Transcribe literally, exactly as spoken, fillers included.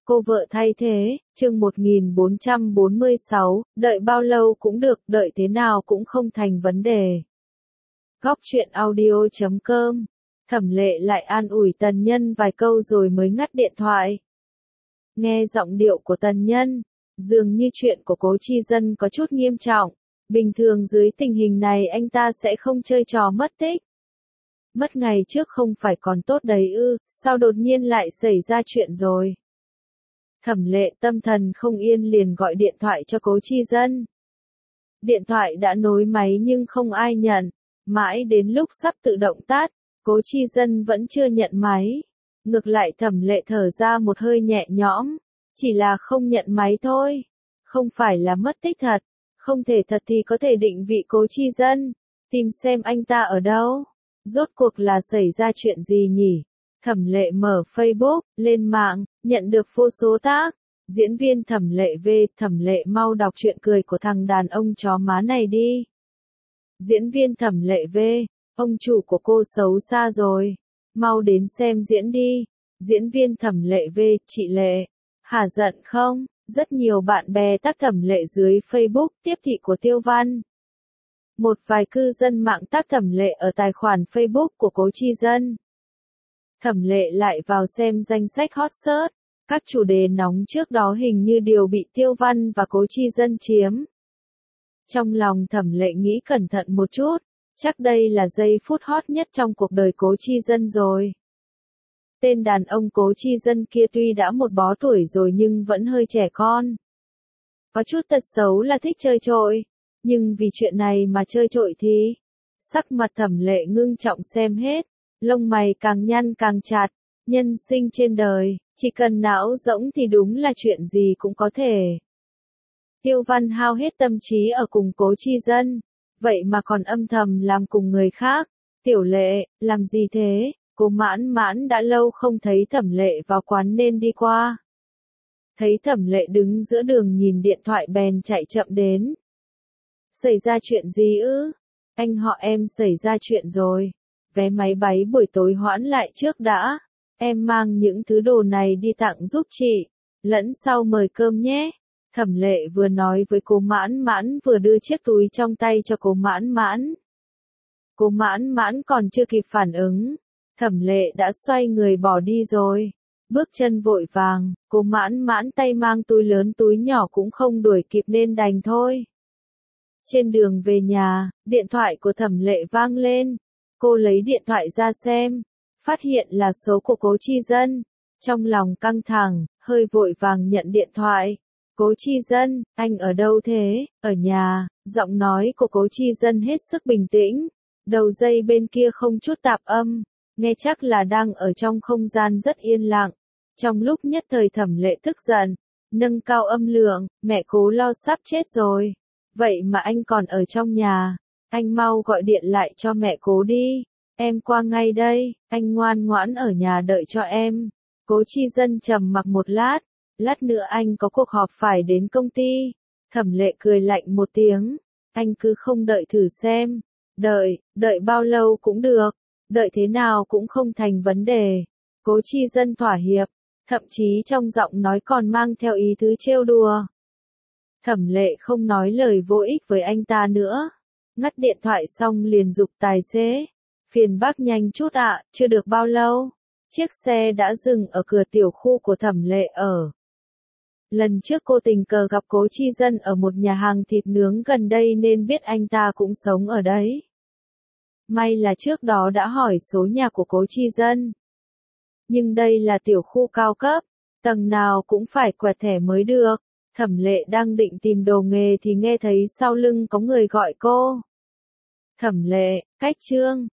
Cô vợ thay thế, chương một nghìn bốn trăm bốn mươi sáu, đợi bao lâu cũng được, đợi thế nào cũng không thành vấn đề. Góc truyện audio chấm com. Thẩm Lệ lại an ủi Tần Nhân vài câu rồi mới ngắt điện thoại. Nghe giọng điệu của Tần Nhân, dường như chuyện của Cố Chi Dân có chút nghiêm trọng. Bình thường dưới tình hình này anh ta sẽ không chơi trò mất tích. Mất ngày trước không phải còn tốt đấy ư, sao đột nhiên lại xảy ra chuyện rồi. Thẩm Lệ tâm thần không yên liền gọi điện thoại cho Cố Chi Dân. Điện thoại đã nối máy nhưng không ai nhận, mãi đến lúc sắp tự động tắt, Cố Chi Dân vẫn chưa nhận máy. Ngược lại Thẩm Lệ thở ra một hơi nhẹ nhõm, chỉ là không nhận máy thôi, không phải là mất tích thật, không thể thật thì có thể định vị Cố Chi Dân, tìm xem anh ta ở đâu. Rốt cuộc là xảy ra chuyện gì nhỉ? Thẩm Lệ mở Facebook, lên mạng, nhận được vô số tag. Diễn viên Thẩm Lệ V, Thẩm Lệ mau đọc chuyện cười của thằng đàn ông chó má này đi. Diễn viên Thẩm Lệ V, ông chủ của cô xấu xa rồi. Mau đến xem diễn đi. Diễn viên Thẩm Lệ V, chị Lệ. Hả giận không? Rất nhiều bạn bè tag Thẩm Lệ dưới Facebook tiếp thị của Tiêu Văn. Một vài cư dân mạng tag Thẩm Lệ ở tài khoản Facebook của Cố Chi Dân. Thẩm Lệ lại vào xem danh sách hot search, các chủ đề nóng trước đó hình như đều bị Tiêu Văn và Cố Chi Dân chiếm. Trong lòng Thẩm Lệ nghĩ cẩn thận một chút, chắc đây là giây phút hot nhất trong cuộc đời Cố Chi Dân rồi. Tên đàn ông Cố Chi Dân kia tuy đã một bó tuổi rồi nhưng vẫn hơi trẻ con. Có chút tật xấu là thích chơi trội, nhưng vì chuyện này mà chơi trội thì... Sắc mặt Thẩm Lệ ngưng trọng xem hết. Lông mày càng nhăn càng chặt, nhân sinh trên đời, chỉ cần não rỗng thì đúng là chuyện gì cũng có thể. Tiêu Văn hao hết tâm trí ở cùng Cố Chi Dân, vậy mà còn âm thầm làm cùng người khác. Tiểu Lệ, làm gì thế? Cô Mãn Mãn đã lâu không thấy Thẩm Lệ vào quán nên đi qua. Thấy Thẩm Lệ đứng giữa đường nhìn điện thoại bèn chạy chậm đến. Xảy ra chuyện gì ư? Anh họ em xảy ra chuyện rồi. Vé máy bay buổi tối hoãn lại trước đã. Em mang những thứ đồ này đi tặng giúp chị. Lẫn sau mời cơm nhé. Thẩm Lệ vừa nói với cô Mãn Mãn vừa đưa chiếc túi trong tay cho cô Mãn Mãn. Cô Mãn Mãn còn chưa kịp phản ứng. Thẩm Lệ đã xoay người bỏ đi rồi. Bước chân vội vàng, cô Mãn Mãn tay mang túi lớn túi nhỏ cũng không đuổi kịp nên đành thôi. Trên đường về nhà, điện thoại của Thẩm Lệ vang lên. Cô lấy điện thoại ra xem, phát hiện là số của Cố Chi Dân. Trong lòng căng thẳng, hơi vội vàng nhận điện thoại. Cố Chi Dân, anh ở đâu thế? Ở nhà. Giọng nói của Cố Chi Dân hết sức bình tĩnh. Đầu dây bên kia không chút tạp âm. Nghe chắc là đang ở trong không gian rất yên lặng. Trong lúc nhất thời Thẩm Lệ tức giận, nâng cao âm lượng, mẹ Cố lo sắp chết rồi. Vậy mà anh còn ở trong nhà. Anh mau gọi điện lại cho mẹ Cố đi. Em qua ngay đây, anh ngoan ngoãn ở nhà đợi cho em. Cố Chi Dân trầm mặc một lát. Lát nữa anh có cuộc họp phải đến công ty. Thẩm Lệ cười lạnh một tiếng. Anh cứ không đợi thử xem. Đợi, đợi bao lâu cũng được. Đợi thế nào cũng không thành vấn đề. Cố Chi Dân thỏa hiệp. Thậm chí trong giọng nói còn mang theo ý tứ trêu đùa. Thẩm Lệ không nói lời vô ích với anh ta nữa. Ngắt điện thoại xong liền giục tài xế. Phiền bác nhanh chút ạ, chưa được bao lâu. Chiếc xe đã dừng ở cửa tiểu khu của Thẩm Lệ ở. Lần trước cô tình cờ gặp Cố Chi Dân ở một nhà hàng thịt nướng gần đây nên biết anh ta cũng sống ở đấy. May là trước đó đã hỏi số nhà của Cố Chi Dân. Nhưng đây là tiểu khu cao cấp, tầng nào cũng phải quẹt thẻ mới được. Thẩm Lệ đang định tìm đồ nghề thì nghe thấy sau lưng có người gọi cô. Thẩm Lệ, cách Trương,